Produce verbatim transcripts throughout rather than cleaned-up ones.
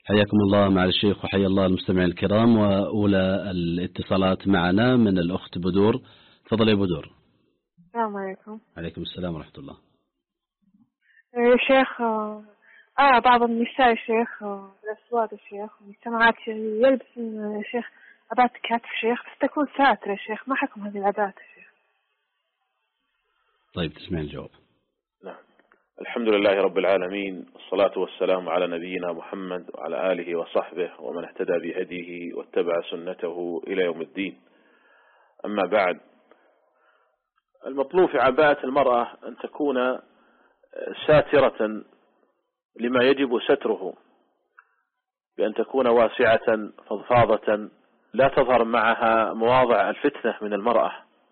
حياكم الله مع الشيخ وحيا الله المستمعين الكرام. وأولى الاتصالات معنا من الأخت بدور. تفضل يا بدور. السلام عليكم. عليكم السلام ورحمة الله. يا شيخ آه بعض النساء يا شيخ الأسواد يا شيخ والمجتمعات يلبسون يا شيخ عباءة كتف شيخ بس تكون ساترة يا شيخ، ما حكم هذه العادات يا شيخ؟ طيب تسمعين الجواب. نعم. الحمد لله رب العالمين، والصلاة والسلام على نبينا محمد وعلى آله وصحبه ومن اهتدى بهديه واتبع سنته إلى يوم الدين. أما بعد، المطلوب في عباءة المرأة أن تكون ساترة لما يجب ستره، بأن تكون واسعة فضفاضة لا تظهر معها مواضع الفتنة من المرأة،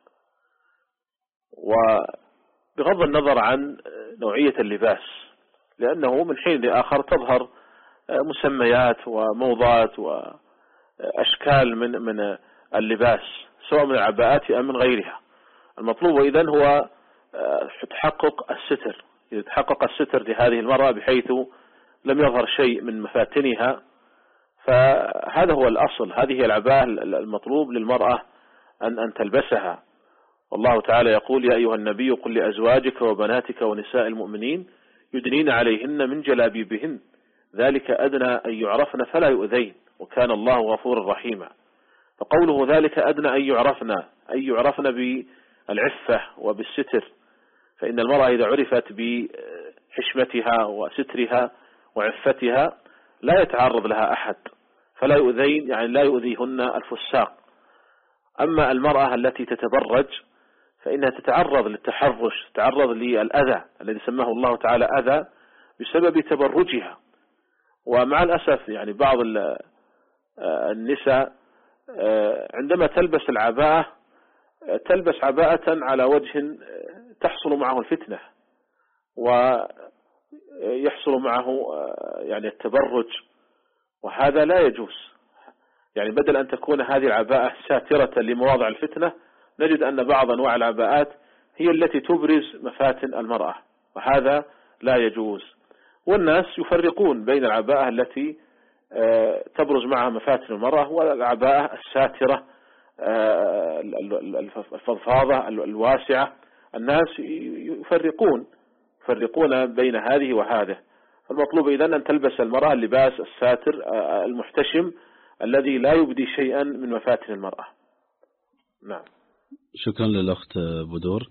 وبغض النظر عن نوعية اللباس، لأنه من حين لآخر تظهر مسميات وموضات وأشكال من من اللباس سواء من العباءات أم من غيرها. المطلوب إذن هو تحقق الستر، إذا تحقق الستر لهذه المرأة بحيث لم يظهر شيء من مفاتنها، فهذا هو الأصل. هذه العباءة المطلوب للمرأة أن أن تلبسها. والله تعالى يقول: يا أيها النبي قل لأزواجك وبناتك ونساء المؤمنين يدنين عليهن من جلابيبهن ذلك أدنى أن يعرفن فلا يؤذين وكان الله غفورا رحيما. فقوله ذلك أدنى أن يعرفن أن يعرفن بالعفة وبالستر، فإن المرأة إذا عرفت بحشمتها وسترها وعفتها لا يتعرض لها أحد فلا يؤذين، يعني لا يؤذيهن الفساق. أما المرأة التي تتبرج فإنها تتعرض للتحرش، تتعرض للأذى الذي سماه الله تعالى أذى بسبب تبرجها. ومع الأسف يعني بعض النساء عندما تلبس العباءة تلبس عباءة على وجه تحصل معه الفتنة ويحصل معه يعني التبرج، وهذا لا يجوز. يعني بدل أن تكون هذه العباءة ساترة لمواضع الفتنة، نجد أن بعض أنواع العباءات هي التي تبرز مفاتن المرأة، وهذا لا يجوز. والناس يفرقون بين العباءة التي تبرز معها مفاتن المرأة والعباءة الساترة الفضفاضة الواسعة. الناس يفرقون يفرقون بين هذه وهذا. فالمطلوب إذن أن تلبس المرأة اللباس الساتر المحتشم الذي لا يبدي شيئا من مفاتن المرأة. نعم. شكرا للأخت بدور.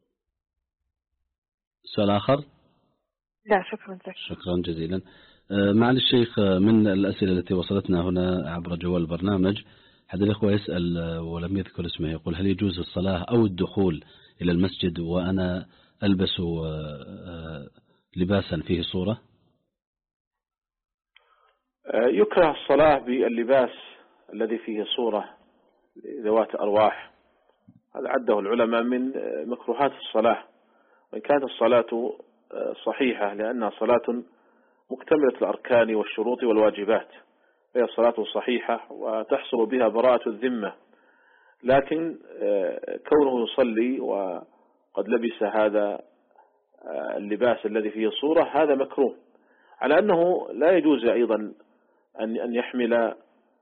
سؤال آخر؟ لا شكرا لك. شكرا جزيلا. معالي الشيخ، من الأسئلة التي وصلتنا هنا عبر جوال البرنامج أحد الأخوة يسأل ولم يذكر اسمه، يقول: هل يجوز الصلاة أو الدخول إلى المسجد وأنا ألبس لباسا فيه صورة؟ يكره الصلاة باللباس الذي فيه صورة ذوات أرواح، هذا عده العلماء من مكروهات الصلاة، وإن كانت الصلاة صحيحة لأنها صلاة مكتملة الأركان والشروط والواجبات، هي الصلاة صحيحة وتحصل بها براءة الذمة. لكن كونه يصلي وقد لبس هذا اللباس الذي فيه صورة هذا مكروه، على أنه لا يجوز أيضا أن يحمل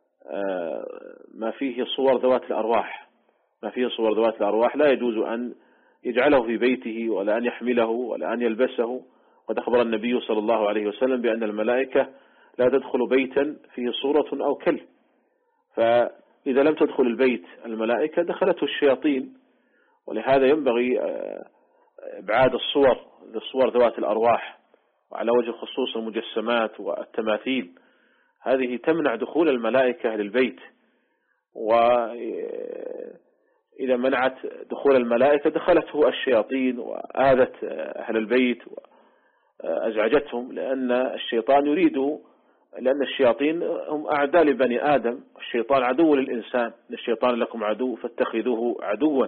ما فيه صور ذوات الأرواح ما فيه صور ذوات الأرواح لا يجوز أن يجعله في بيته ولا أن يحمله ولا أن يلبسه. وقد أخبر النبي صلى الله عليه وسلم بأن الملائكة لا تدخل بيتا فيه صورة أو كلب، فإذا لم تدخل البيت الملائكة دخلته الشياطين. ولهذا ينبغي إبعاد الصور الصور ذوات الأرواح، وعلى وجه خصوص المجسمات والتماثيل، هذه تمنع دخول الملائكة للبيت، وإذا منعت دخول الملائكة دخلته الشياطين وآذت أهل البيت وأزعجتهم، لأن الشيطان يريد لأن الشياطين هم أعداء لبني آدم، الشيطان عدو للإنسان، الشيطان لكم عدو فاتخذوه عدوا.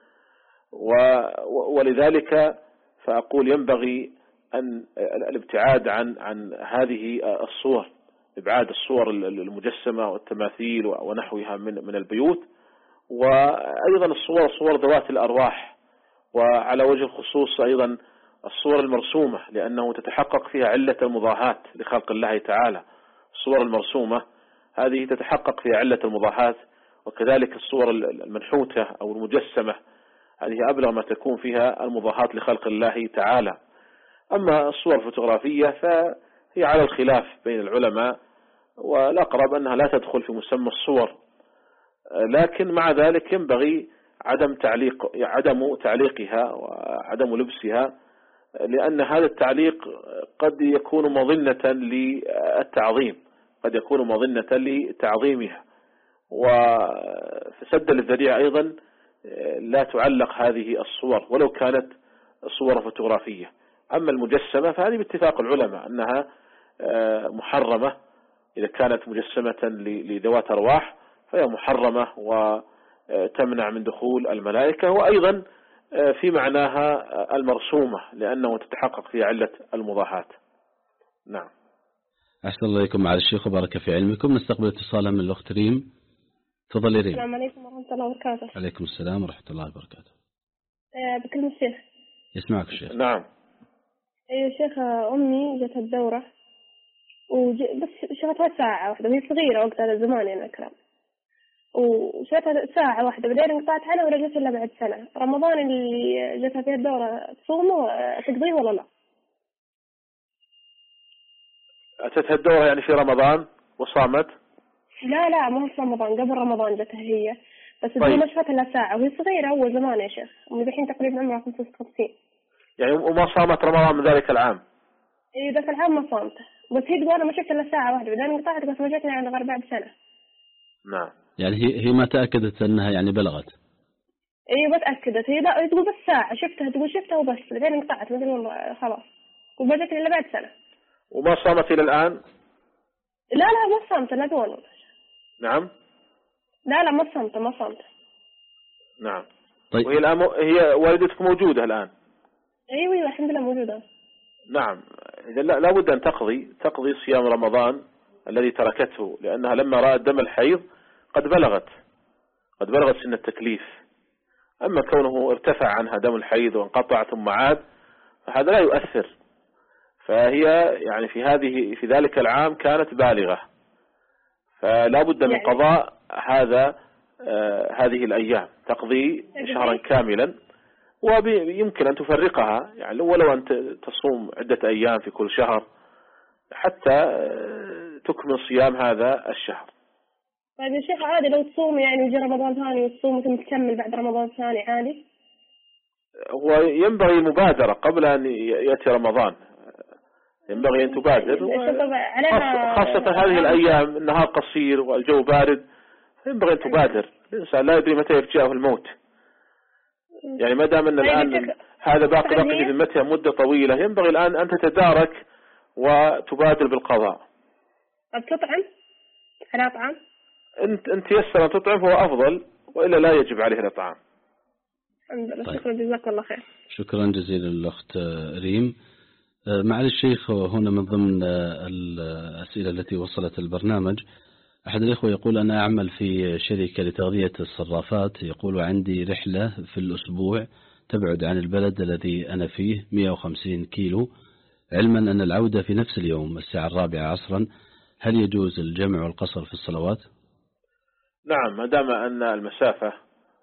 ولذلك فأقول ينبغي أن الابتعاد عن عن هذه الصور، إبعاد الصور المجسمة والتماثيل ونحوها من من البيوت، وأيضا الصور صور ذوات الأرواح، وعلى وجه الخصوص أيضا الصور المرسومة، لأنه تتحقق فيها علة المضاهاة لخلق الله تعالى. الصور المرسومة هذه تتحقق في علة المضاحات، وكذلك الصور المنحوتة أو المجسمة هذه أبلغ ما تكون فيها المضاحات لخلق الله تعالى. أما الصور الفوتوغرافية فهي على الخلاف بين العلماء، والأقرب أنها لا تدخل في مسمى الصور، لكن مع ذلك ينبغي عدم تعليق عدم تعليقها وعدم لبسها، لأن هذا التعليق قد يكون مظنة للتعظيم قد يكون مظنة لتعظيمها، وفسد للذريعة أيضا لا تعلق هذه الصور ولو كانت صور فوتوغرافية. أما المجسمة فهذه باتفاق العلماء أنها محرمة، إذا كانت مجسمة لذوات أرواح فهي محرمة وتمنع من دخول الملائكة، وأيضا في معناها المرسومة لأنه تتحقق في علة المضاحات. نعم. أحسن الله إليكم على الشيخ وبارك في علمكم. نستقبل اتصالا من الأخت ريم. تفضلي ريم. السلام عليكم ورحمة الله وبركاته. عليكم السلام ورحمة الله وبركاته. أه بكلم الشيخ. يسمعك الشيخ. نعم. أيوة شيخ، أمي جت الدورة وج... بس شفتها ساعة واحدة وهي صغيرة وقت هذا الزمان يعني الكلام، وشفتها ساعة واحدة بعدين انقطعت عنها ورجعت إلا بعد سنة. رمضان اللي جتها فيها الدورة تصومه تقضيه ولا لا؟ أتتها الدورة يعني في رمضان وصامت؟ لا لا مو في رمضان، قبل رمضان جتها هي، بس طيب. ما شفتها إلا ساعة وهي صغيرة أول زمان يا شيخ، من الحين تقريبا عمرها خمسة وخمسين. يعني وما صامت رمضان من ذلك العام؟ إيه ذاك العام ما صامته، بس هي تقول أنا ما شفت إلا ساعة واحدة بعدين انقطعت بس رجعتني عند غير بعد سنة. نعم. يعني هي هي ما تأكدت أنها يعني بلغت؟ إيه بتأكدت، هي تقول بس ساعة شفتها، تقول شفتها وبس بعدين انقطعت مثل خلاص وبرجعتني إلا بعد سنة. وما صامت إلى الآن؟ لا لا ما صامت لا دون. نعم. لا لا ما صامت ما صامت. نعم. طيب. وهي الآن هي والدتك موجودة الآن؟ أيوة أيوة الحمد لله موجودة. نعم. إذا لا لابد أن تقضي تقضي صيام رمضان الذي تركته، لأنها لما رأت دم الحيض قد بلغت قد بلغت سن التكليف. أما كونه ارتفع عنها دم الحيض وانقطع ثم عاد فهذا لا يؤثر، فهي يعني في هذه في ذلك العام كانت بالغة، فلا بد من قضاء هذا آه هذه الأيام، تقضي شهرا كاملا، ويمكن أن تفرقها يعني ولو أن تصوم عدة أيام في كل شهر حتى تكمل صيام هذا الشهر. طيب يا شيخ عادي لو تصوم يعني وجي رمضان ثاني وتصوم ثم تكمل بعد رمضان ثاني عادي؟ هو ينبغي المبادرة قبل أن يأتي رمضان، ينبغي أن تبادر، خاصة هذه الأيام النهار قصير والجو بارد، ينبغي أن تبادر. الإنسان لا يدري متى يفجأه الموت، يعني ما دام أن الآن هذا باقي باقي في ذمتها مدة طويلة ينبغي الآن أن تتدارك وتبادر بالقضاء. تطعم على طعام؟ أنت أنت تيسر أن تطعم فهو أفضل، وإلا لا يجب عليه الإطعام. الحمد لله. طيب. شكرا جزاك الله خير. شكرا جزيلا للأخت ريم. معالي الشيخ، هنا من ضمن الأسئلة التي وصلت البرنامج أحد الإخوة يقول أنا أعمل في شركة لتغذية الصرافات، يقول عندي رحلة في الأسبوع تبعد عن البلد الذي أنا فيه مئة وخمسين كيلو، علما أن العودة في نفس اليوم الساعة الرابعة عصرا، هل يجوز الجمع والقصر في الصلوات؟ نعم، ما دام أن المسافة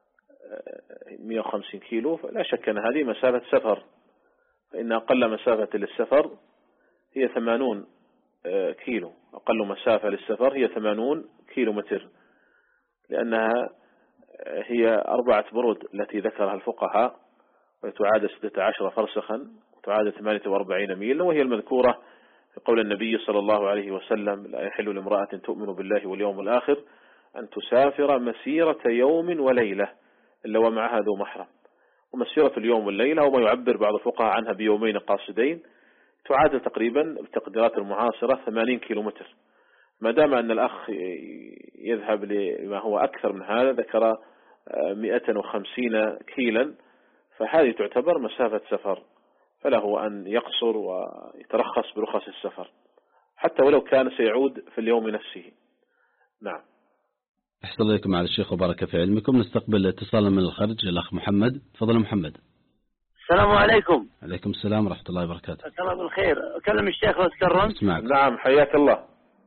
مئة وخمسين كيلو فلا شك أن هذه مسافة سفر، فإن أقل مسافة للسفر هي ثمانون كيلو، أقل مسافة للسفر هي ثمانون كيلو متر، لأنها هي أربعة برود التي ذكرها الفقهاء، وتعادل ستة عشر فرسخا وتعادل ثمانية وأربعين ميلا، وهي المذكورة في قول النبي صلى الله عليه وسلم لا يحل لامرأة تؤمن بالله واليوم الآخر أن تسافر مسيرة يوم وليلة إلا ومعها ذو محرم. ومسيرة اليوم والليلة وما يعبر بعض الفقهاء عنها بيومين قاصدين تعادل تقريبا بالتقديرات المعاصرة ثمانين كيلو متر. ما دام أن الأخ يذهب لما هو أكثر من هذا، ذكر مئة وخمسين كيلا، فهذه تعتبر مسافة سفر، فله أن يقصر ويترخص برخص السفر حتى ولو كان سيعود في اليوم نفسه. نعم. أحسن الله إليكم على الشيخ وبارك في علمكم. نستقبل اتصالا من الخارج الأخ محمد. تفضل محمد. السلام عليكم. عليكم السلام ورحمة الله وبركاته. السلام بالخير. أكلم الشيخ لو تكرمت. اسمعك. نعم حياك الله.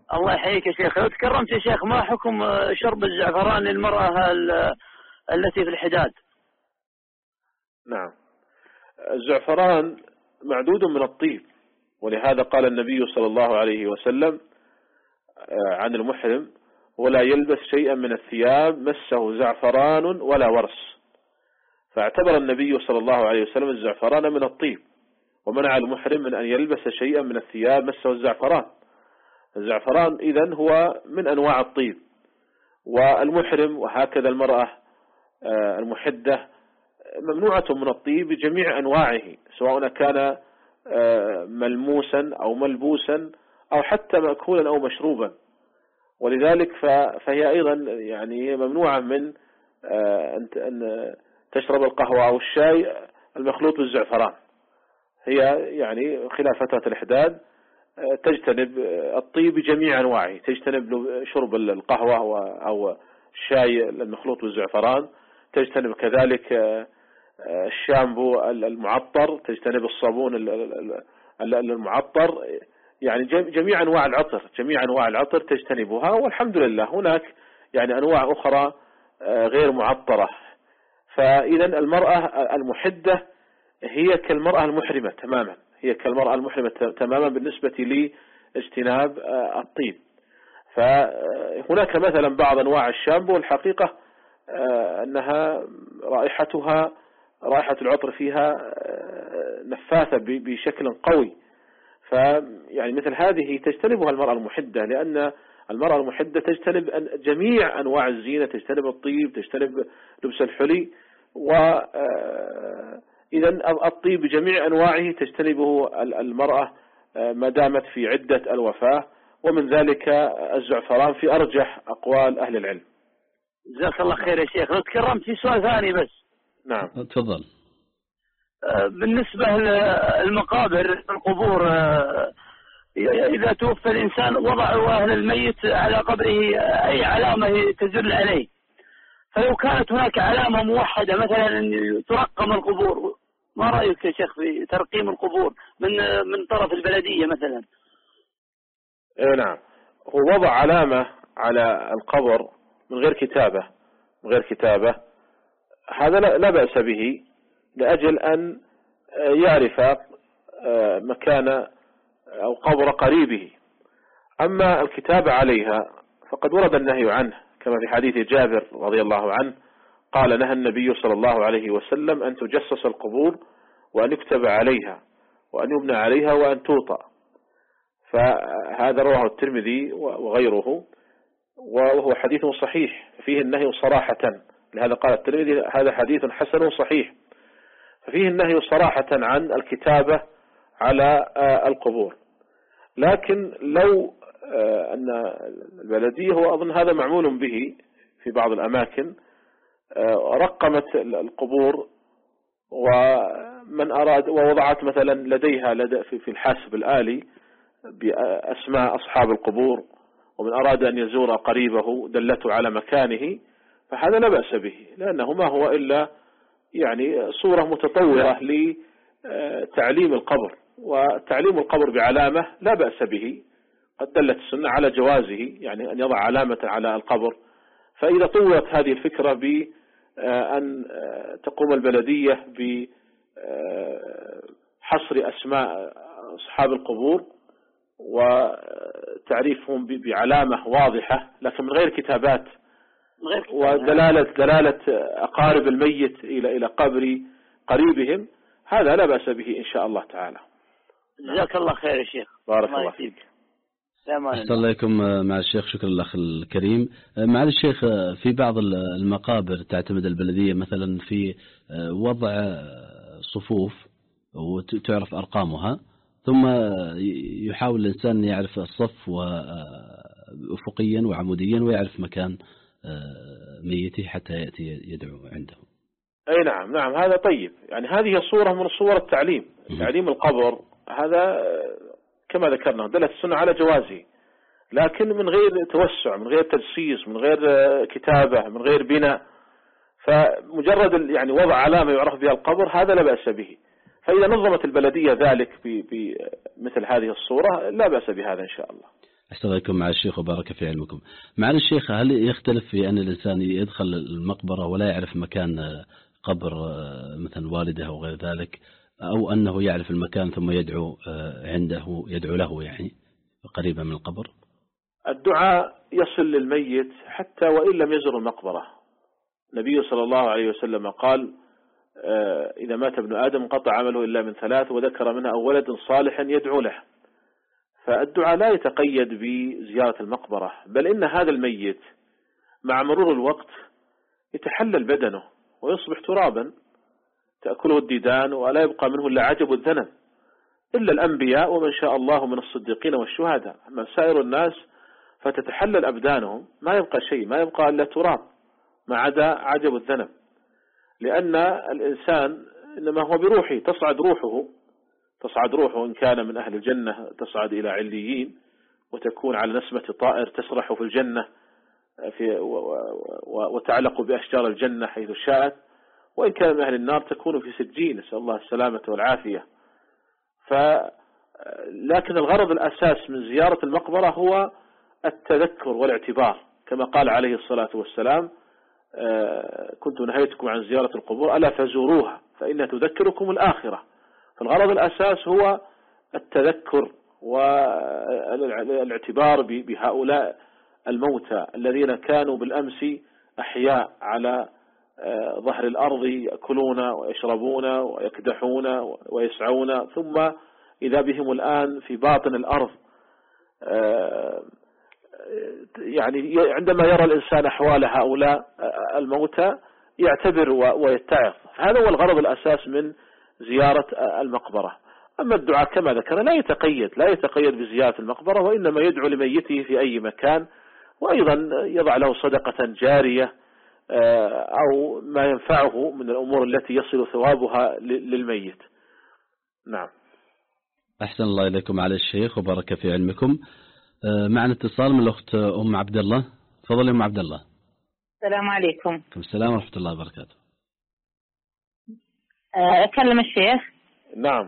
الله يحييك يا شيخ. لو تكرمت يا شيخ، ما حكم شرب الزعفران للمرأة التي في الحداد؟ نعم، الزعفران معدود من الطيب، ولهذا قال النبي صلى الله عليه وسلم عن المحرم: ولا يلبس شيئا من الثياب مسه زعفران ولا ورس. فاعتبر النبي صلى الله عليه وسلم الزعفران من الطيب، ومنع المحرم من أن يلبس شيئا من الثياب مسه الزعفران. الزعفران إذن هو من أنواع الطيب، والمحرم وهكذا المرأة المحدة ممنوعة من الطيب بجميع أنواعه، سواء كان ملموسا أو ملبوسا أو حتى مأكولا أو مشروبا. ولذلك فهي أيضا يعني ممنوعة من أن تشرب القهوة أو الشاي المخلوط بالزعفران. هي يعني خلال فترة الإحداد تجتنب الطيب بجميع أنواعه، تجتنب شرب القهوة أو الشاي المخلوط بالزعفران، تجتنب كذلك الشامبو المعطر، تجتنب الصابون المعطر، يعني جميع أنواع العطر جميع أنواع العطر تجتنبها. والحمد لله هناك يعني أنواع أخرى غير معطرة. فإذا المرأة المحدة هي كالمرأة المحرمة تماما، هي كالمرأة المحرمة تماما بالنسبة لاجتناب الطيب. فهناك مثلا بعض أنواع الشامبو الحقيقة أنها رائحتها رائحة العطر فيها نفاثة بشكل قوي، فيعني مثل هذه تجتنبها المرأة المحدة، لأن المرأة المحدة تجتنب جميع أنواع الزينة، تجتنب الطيب، تجتنب لبس الحلي، وإذا الطيب بجميع أنواعه تجتنبه المرأة ما دامت في عدة الوفاة، ومن ذلك الزعفران في أرجح أقوال أهل العلم. جزاك الله خير يا شيخ. لو تكرمت في سؤال ثاني بس. نعم تفضل. بالنسبة للمقابر القبور، إذا توفى الإنسان وضعوا أهل الميت على قبره أي علامة تدل عليه، فلو كانت هناك علامة موحدة مثلا أن ترقم القبور، ما رأيك يا شيخ في ترقيم القبور من من طرف البلدية مثلا؟ إيه نعم، هو وضع علامة على القبر من غير كتابة من غير كتابة هذا لا بأس به، لأجل أن يعرف مكان أو قبر قريبه. أما الكتابة عليها فقد ورد النهي عنه، كما في حديث جابر رضي الله عنه قال: نهى النبي صلى الله عليه وسلم أن تجسس القبور وأن يكتب عليها وأن يبنى عليها وأن توطأ. فهذا رواه الترمذي وغيره، وهو حديث صحيح فيه النهي صراحة، لهذا قال الترمذي هذا حديث حسن صحيح. ففيه النهي صراحة عن الكتابة على القبور. لكن لو أن البلدية، هو أظن هذا معمول به في بعض الأماكن، رقمت القبور ومن أراد ووضعت مثلا لديها لدى في الحاسب الآلي بأسماء أصحاب القبور، ومن أراد أن يزور قريبه دلته على مكانه، فهذا لا بأس به، لأنه ما هو إلا يعني صورة متطورة لتعليم القبر، وتعليم القبر بعلامة لا بأس به، قد دلت السنة على جوازه، يعني أن يضع علامة على القبر. فإذا طورت هذه الفكرة بأن تقوم البلدية بحصر أسماء أصحاب القبور وتعريفهم بعلامة واضحة لكن من غير كتابات، ودلالة دلالة أقارب الميت إلى إلى قبر قريبهم، هذا لا بأس به إن شاء الله تعالى. جزاك الله خير يا شيخ. بارك الله فيك. أحسن الله إليكم مع الشيخ. شكرا الأخ الكريم. مع الشيخ، في بعض المقابر تعتمد البلدية مثلا في وضع صفوف وتعرف أرقامها، ثم يحاول الإنسان يعرف الصف وأفقيا وعموديا ويعرف مكان ميته حتى يأتي يدعو عنده. أي نعم نعم، هذا طيب، يعني هذه صورة من صور التعليم، تعليم القبر، هذا كما ذكرنا دلت السنة على جوازه، لكن من غير توسع، من غير تجسيس، من غير كتابة، من غير بناء. فمجرد يعني وضع علامة يعرف بها القبر هذا لا بأس به. فإذا نظمت البلدية ذلك بمثل هذه الصورة لا بأس بهذا إن شاء الله. أحسن عليكم مع الشيخ وبارك في علمكم. مع الشيخ، هل يختلف في أن الإنسان يدخل المقبرة ولا يعرف مكان قبر مثلا والده أو غير ذلك، أو أنه يعرف المكان ثم يدعو عنده يدعو له يعني قريبا من القبر؟ الدعاء يصل للميت حتى وإن لم يزر المقبرة. النبي صلى الله عليه وسلم قال: إذا مات ابن آدم قطع عمله إلا من ثلاث، وذكر منها أو ولد صالح يدعو له. فالدعاء لا يتقيد بزيارة المقبرة، بل إن هذا الميت مع مرور الوقت يتحلل بدنه ويصبح ترابا تأكله الديدان ولا يبقى منه إلا عجب الذنب، إلا الأنبياء ومن شاء الله من الصديقين والشهداء. أما سائر الناس فتتحلل أبدانهم، ما يبقى شيء، ما يبقى إلا تراب ما عدا عجب الذنب، لأن الإنسان إنما هو بروحه، تصعد روحه تصعد روحه إن كان من أهل الجنة تصعد إلى عليين وتكون على نسمة طائر تسرح في الجنة في وتعلق بأشجار الجنة حيث شاءت، وإن كان من أهل النار تكون في سجين، نسأل الله السلامة والعافية. ف لكن الغرض الأساس من زيارة المقبرة هو التذكر والاعتبار، كما قال عليه الصلاة والسلام: كنت نهيتكم عن زيارة القبور ألا فزوروها فإنها تذكركم الآخرة. فالغرض الأساس هو التذكر والاعتبار بهؤلاء الموتى الذين كانوا بالأمس أحياء على ظهر الأرض يأكلون ويشربون ويكدحون ويسعون، ثم إذا بهم الآن في باطن الأرض. يعني عندما يرى الإنسان أحوال هؤلاء الموتى يعتبر ويتعظ. هذا هو الغرض الأساس من زيارة المقبرة. أما الدعاء كما ذكر لا يتقيد لا يتقيد بزيارة المقبرة، وإنما يدعو لميته في أي مكان، وأيضا يضع له صدقة جارية أو ما ينفعه من الأمور التي يصل ثوابها للميت. نعم. أحسن الله إليكم على الشيخ وبارك في علمكم. معنا اتصال من الأخت أم عبد الله. تفضل يا أم عبد الله. السلام عليكم. وعليكم السلام ورحمة الله وبركاته. أكلم الشيخ؟ نعم.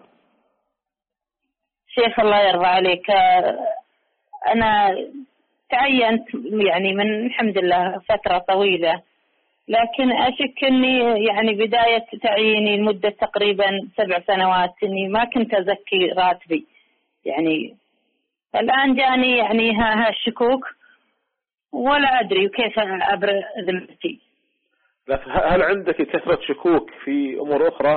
شيخ الله يرضى عليك، أنا تعينت يعني من الحمد لله فترة طويلة، لكن أشك أني يعني بداية تعييني لمدة تقريبا سبع سنوات أني ما كنت أزكي راتبي، يعني الآن جاني يعني ها الشكوك ولا أدري كيف أبرئ ذمتي. هل عندك كثرة شكوك في أمور أخرى؟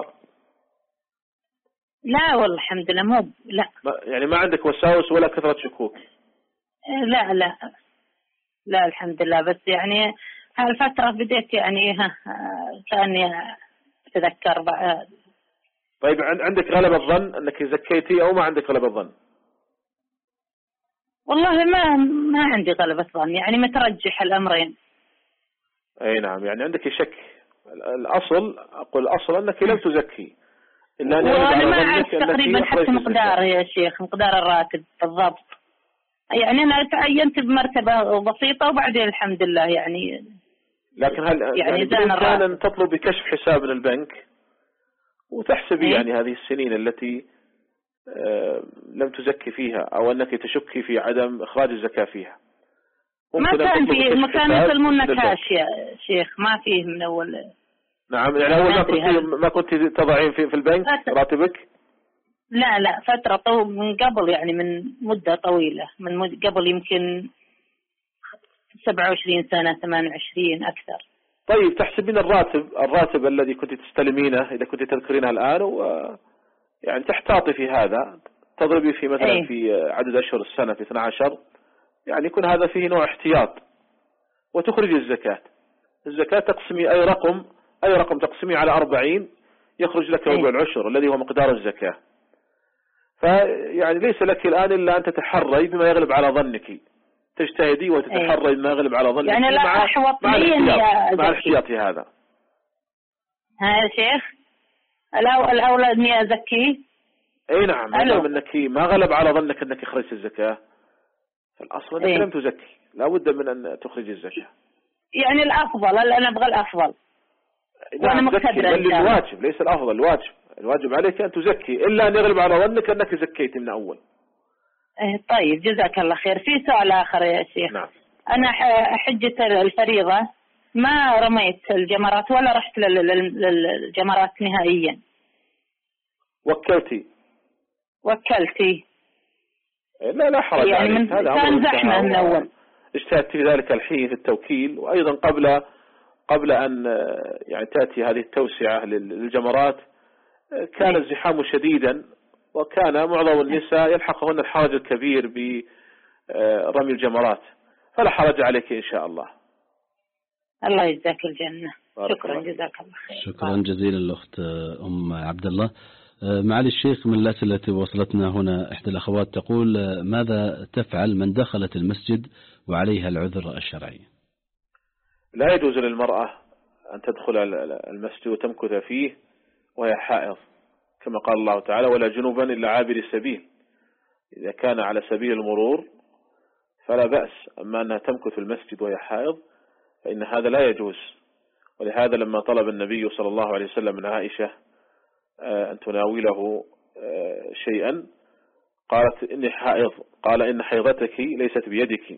لا والله الحمد لله، مو لا يعني ما عندك وساوس ولا كثرة شكوك؟ لا لا لا الحمد لله، بس يعني هالفترة بديت يعني ها كأني أتذكر بقى. طيب عندك غلبة الظن أنك زكيتي أو ما عندك غلبة الظن؟ والله ما ما عندي غلبة ظن، يعني مترجح الأمرين. أي نعم، يعني عندك شك. الأصل أقول الأصل أنك لم تزكي، إلا أن وأنا ما أعرف تقريبا حتى مقدار يا شيخ، مقدار الراتب بالضبط. يعني أنا تعينت بمرتبة بسيطة وبعدين الحمد لله يعني. لكن هل يعني, يعني بإمكان أن تطلب بكشف حساب من البنك وتحسبي يعني هذه السنين التي آه لم تزكي فيها، أو أنك تشكي في عدم إخراج الزكاة فيها؟ ما كان في مكان يسلمون كاش يا شيخ، ما فيه من أول. نعم، يعني أول ما كنت ما كنت تضعين في في البنك راتبك؟ لا لا فترة طو من قبل، يعني من مدة طويلة، من مد قبل يمكن سبعة وعشرين سنة ثمانية وعشرين أكثر. طيب تحسبين الراتب الراتب الذي كنت تستلمينه إذا كنت تذكرينه الآن، و يعني تحتاطي في هذا، تضربي في مثلا أيه. في عدد أشهر السنة في اثنا عشر، يعني يكون هذا فيه نوع احتياط، وتخرج الزكاة. الزكاة تقسمي أي رقم أي رقم تقسمي على أربعين يخرج لك ربع العشر الذي هو مقدار الزكاة. فيعني ليس لك الآن إلا أن تتحري بما يغلب على ظنك، تجتهدي وتتحري بما يغلب على ظنك، يعني لا مع أحوط مع لي الاحتياط مع الاحتياط في هذا. ها يا شيخ، الأولى إني أزكي. أي نعم، ما دام أنك ما غلب على ظنك أنك أخرجت الزكاة، فالأصل أنك لم تزكي، لا بد من أن تخرج الزكاة. يعني الأفضل، أنا أبغى الأفضل. وأنا مقتدرة. الواجب ليس الأفضل، الواجب الواجب عليك أن تزكي، إلا أن يغلب على ظنك أنك زكيت من أول. طيب جزاك الله خير. في سؤال آخر يا شيخ. نعم. أنا حجة الفريضة ما رميت الجمرات ولا رحت للجمرات نهائيا. وكلتي؟ وكلتي. لا لا حرج يعني عليك، هذا كان زحمة من أول. اجتهدت في ذلك الحين في التوكيل، وأيضا قبل قبل أن يعني تأتي هذه التوسعة للجمرات كان الزحام شديدا، وكان معظم النساء يلحقهن الحرج الكبير برمي الجمرات، فلا حرج عليك إن شاء الله. الله يجزاك الجنة. شكرا جزاك الله خير. شكرا جزيلا الأخت أم عبد الله. معالي الشيخ، من الأسئلة التي وصلتنا هنا إحدى الأخوات تقول: ماذا تفعل من دخلت المسجد وعليها العذر الشرعي؟ لا يجوز للمرأة أن تدخل المسجد وتمكث فيه وهي حائض، كما قال الله تعالى: ولا جنوبا إلا عابر السبيل. إذا كان على سبيل المرور فلا بأس، أما أنها تمكث في المسجد وهي حائض فإن هذا لا يجوز. ولهذا لما طلب النبي صلى الله عليه وسلم من عائشة أن تناوله شيئا قالت: إني حائض، قال: إن حيضتك ليست بيدك،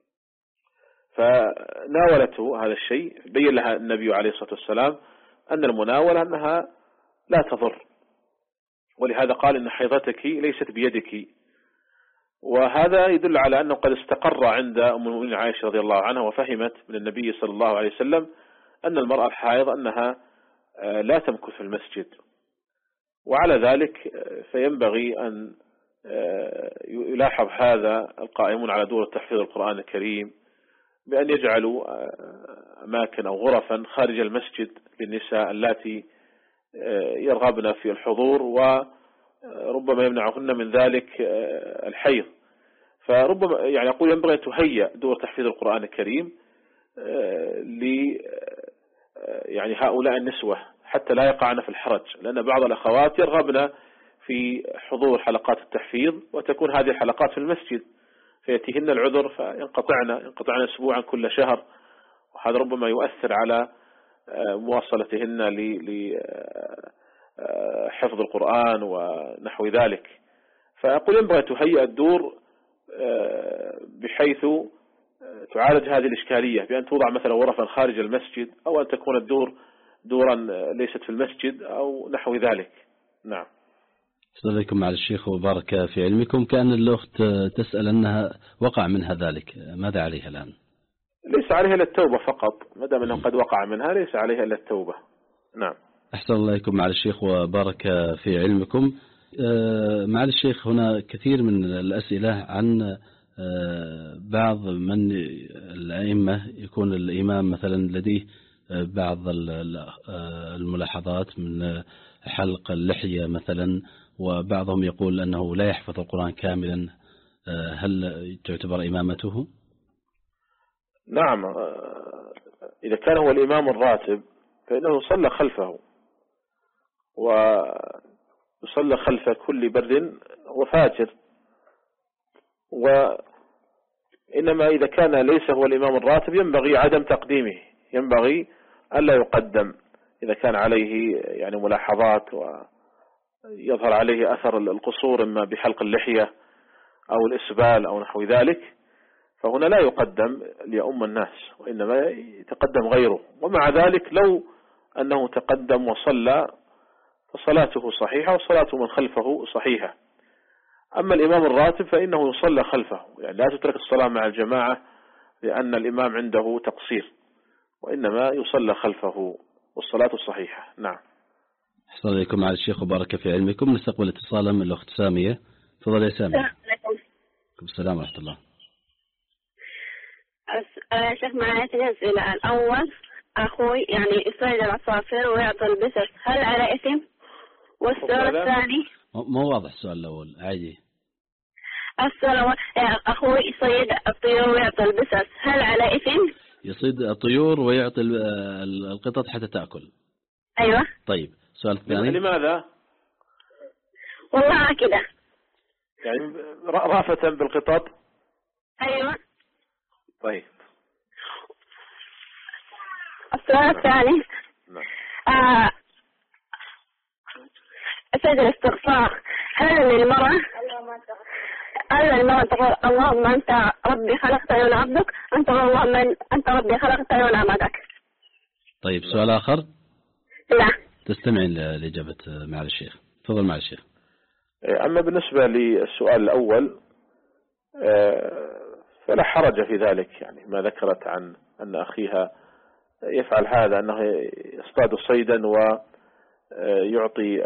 فناولته هذا الشيء. بين لها النبي عليه الصلاة والسلام أن المناولة أنها لا تضر، ولهذا قال: إن حيضتك ليست بيدك. وهذا يدل على أنه قد استقر عند أم المؤمنين عائشة رضي الله عنها، وفهمت من النبي صلى الله عليه وسلم أن المرأة الحائض أنها لا تمكث في المسجد. وعلى ذلك فينبغي أن يلاحظ هذا القائمون على دور تحفيظ القرآن الكريم بأن يجعلوا أماكن أو غرفا خارج المسجد للنساء اللاتي يرغبن في الحضور، وربما يمنعهن من ذلك الحيض. فربما يعني أقول ينبغي أن تهيأ دور تحفيظ القرآن الكريم ل يعني هؤلاء النسوة حتى لا يقعن في الحرج، لأن بعض الأخوات يرغبن في حضور حلقات التحفيظ وتكون هذه الحلقات في المسجد، فيأتيهن العذر فينقطعن ينقطعن أسبوعا كل شهر، وهذا ربما يؤثر على مواصلتهن لحفظ القرآن ونحو ذلك. فأقول ينبغي تهيئ الدور بحيث تعالج هذه الإشكالية، بأن توضع مثلا غرفا خارج المسجد، أو أن تكون الدور دورا ليست في المسجد أو نحو ذلك. نعم. السلام عليكم معالي الشيخ وبارك في علمكم. كأن الأخت تسأل أنها وقع منها ذلك، ماذا عليها الآن؟ ليس عليها إلا التوبة فقط، ما دام أنه قد وقع منها ليس عليها إلا التوبة. نعم. أحسن الله إليكم معالي الشيخ وبارك في علمكم. معالي الشيخ، هنا كثير من الأسئلة عن بعض من الأئمة يكون الإمام مثلا لديه بعض الملاحظات من حلق اللحية مثلا، وبعضهم يقول أنه لا يحفظ القرآن كاملا، هل تعتبر إمامته؟ نعم، إذا كان هو الإمام الراتب فإنه يصلى خلفه، ويصلى خلف كل بر وفاجر. وإنما إذا كان ليس هو الإمام الراتب ينبغي عدم تقديمه، ينبغي ألا يقدم إذا كان عليه يعني ملاحظات ويظهر عليه أثر القصور إما بحلق اللحية أو الإسبال أو نحو ذلك، فهنا لا يقدم ليؤم الناس، وإنما يتقدم غيره. ومع ذلك لو أنه تقدم وصلى فصلاته صحيحة وصلاة من خلفه صحيحة. أما الإمام الراتب فإنه يصلى خلفه، يعني لا تترك الصلاة مع الجماعة لأن الإمام عنده تقصير، وإنما يصلى خلفه والصلاة الصحيحة. نعم. أحسن عليكم معالي الشيخ وبارك في علمكم. نستقبل اتصالا من الأخت سامية. تفضل يا سامية. السلام عليكم. السلام ورحمة الله. يا شيخ معي ثلاث أسئلة. الأول، أخوي يعني يصيد العصافير ويعطي البسس، هل على إثم؟ والسؤال الثاني، مو واضح السؤال الأول، عادي. السؤال أخوي يصيد الطيور ويعطي البسس، هل على إثم؟ يصيد الطيور ويعطي القطط حتى تأكل. أيوة. طيب، السؤال الثاني. لماذا؟ والله كده. يعني رأفة بالقطط. أيوة. طيب. السؤال الثاني. نعم. آه أسد الاستغفار هل للمرأة هذا المرة تقول اللهم أنت ربي خلقتني وأنا عبدك، أنت اللهم أنت ربي خلقتني وأنا عبدك. طيب سؤال آخر؟ لا. تستمعين لإجابة مع الشيخ. تفضل مع الشيخ. أما بالنسبة للسؤال الأول فلا حرج في ذلك، يعني ما ذكرت عن أن أخيها يفعل هذا، أنه يصطاد صيدا ويعطي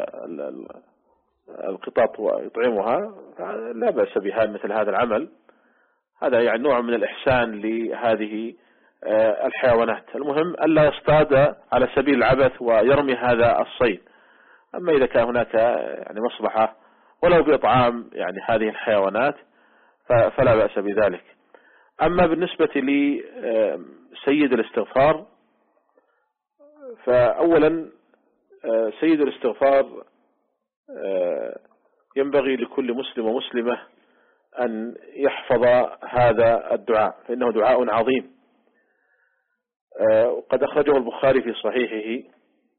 القطط ويطعمها، لا بأس بها مثل هذا العمل. هذا يعني نوع من الإحسان لهذه الحيوانات. المهم ألا يصطاد على سبيل العبث ويرمي هذا الصيد. أما إذا كان هناك يعني مصلحة ولو بإطعام يعني هذه الحيوانات فلا بأس بذلك. أما بالنسبة لسيد الاستغفار، فأولا سيد الاستغفار ينبغي لكل مسلم ومسلمة أن يحفظ هذا الدعاء، فإنه دعاء عظيم. وقد أخرجه البخاري في صحيحه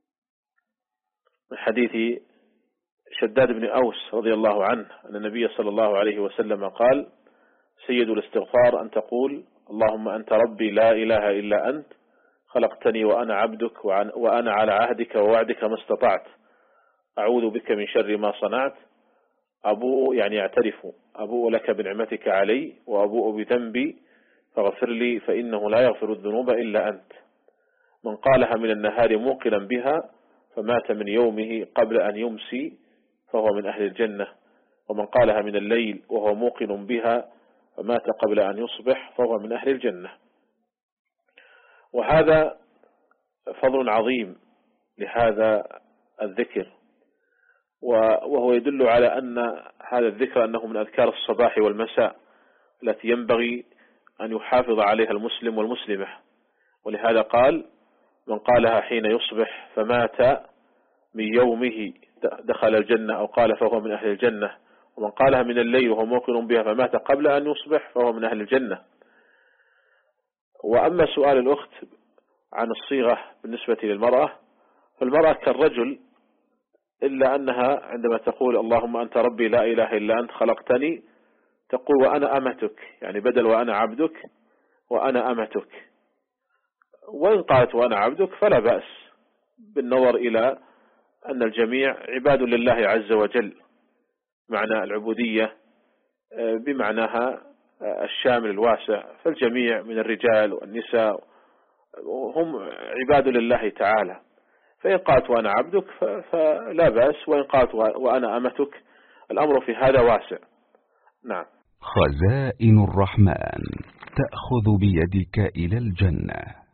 من حديث شداد بن أوس رضي الله عنه أن النبي صلى الله عليه وسلم قال: سيد الاستغفار أن تقول اللهم أنت ربي لا إله إلا أنت خلقتني وأنا عبدك وأنا على عهدك ووعدك ما استطعت، أعوذ بك من شر ما صنعت، أبوء يعني اعترف أبوء لك بنعمتك علي وأبوء بذنبي فاغفر لي فإنه لا يغفر الذنوب إلا أنت. من قالها من النهار موقنا بها فمات من يومه قبل أن يمسي فهو من أهل الجنة، ومن قالها من الليل وهو موقن بها فمات قبل أن يصبح فهو من أهل الجنة. وهذا فضل عظيم لهذا الذكر، وهو يدل على أن هذا الذكر أنه من أذكار الصباح والمساء التي ينبغي أن يحافظ عليها المسلم والمسلمة. ولهذا قال: من قالها حين يصبح فمات من يومه دخل الجنة، أو قال فهو من أهل الجنة، ومن قالها من الليل وهو موقن بها فمات قبل أن يصبح فهو من أهل الجنة. وأما سؤال الأخت عن الصيغة بالنسبة للمرأة، فالمرأة كالرجل، إلا أنها عندما تقول اللهم أنت ربي لا إله إلا أنت خلقتني تقول وأنا أمتك، يعني بدل وأنا عبدك وأنا أمتك. وإن قالت وأنا عبدك فلا بأس، بالنظر إلى أن الجميع عباد لله عز وجل، معنى العبودية بمعناها الشامل الواسع، فالجميع من الرجال والنساء هم عباد لله تعالى. فإن قالت وأنا عبدك فلا بأس، وإن قالت وأنا أمتك الأمر في هذا واسع. نعم. خزائن الرحمن تأخذ بيدك إلى الجنة.